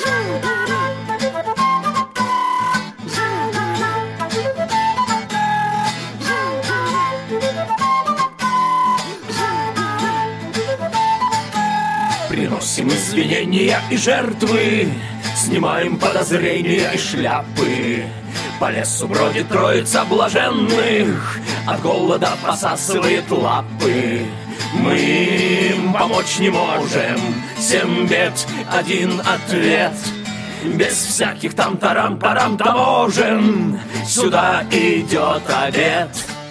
Приносим извинения и жертвы, снимаем подозрения и шляпы. По лесу бродит троица блаженных, от голода посасывает лапы. Мы им помочь не можем, 7 бед, 1 ответ. Без всяких там тарам-парам таможен сюда идет обед.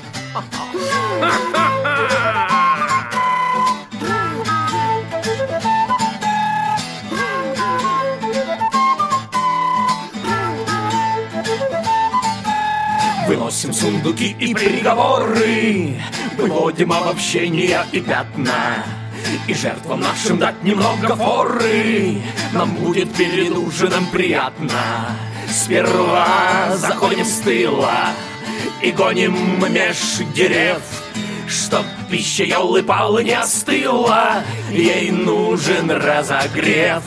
Выносим сундуки и приговоры, выводим обобщения и пятна. И жертвам нашим дать немного форы, нам будет перед ужином приятно. Сперва заходим с тыла и гоним меж дерев, чтоб пища елы-палы не остыла, ей нужен разогрев.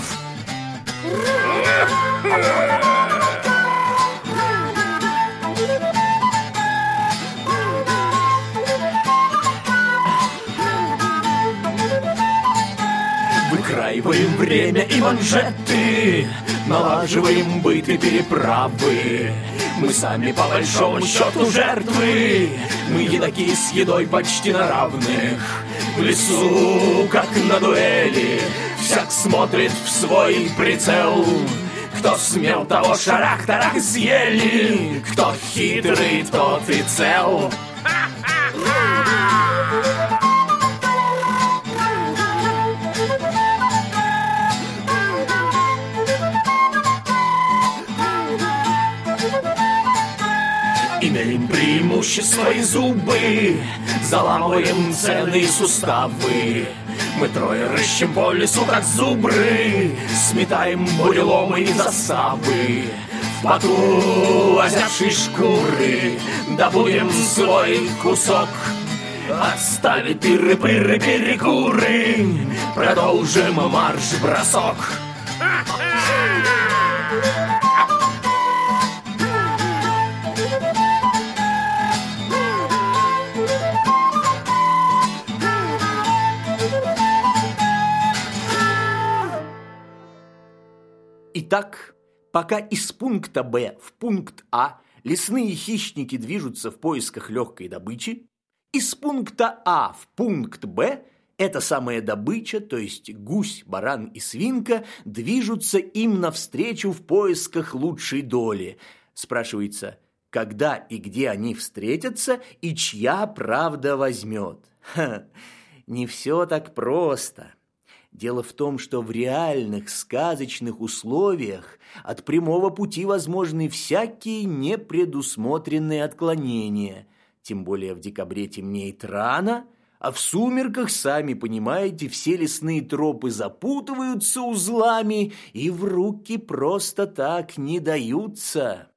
Выкраиваем время и манжеты, налаживаем быт и переправы. Мы сами по большому счету жертвы, мы едоки с едой почти на равных. В лесу, как на дуэли, всяк смотрит в свой прицел. Кто смел, того шарах-тарах съели, кто хитрый, тот и цел. Имеем преимущество и зубы, заламываем ценные суставы. Мы трое рыщем по лесу, как зубры, сметаем буреломы и заставы. В поту озябшей шкуры добудем свой кусок. Отставить тыры-пыры, перекуры, продолжим марш-бросок. Итак, пока из пункта Б в пункт А лесные хищники движутся в поисках легкой добычи, из пункта А в пункт Б эта самая добыча, то есть гусь, баран и свинка, движутся им навстречу в поисках лучшей доли. Спрашивается, когда и где они встретятся и чья правда возьмет? Не все так просто. Дело в том, что в реальных сказочных условиях от прямого пути возможны всякие непредусмотренные отклонения. Тем более в декабре темнеет рано, а в сумерках, сами понимаете, все лесные тропы запутываются узлами и в руки просто так не даются.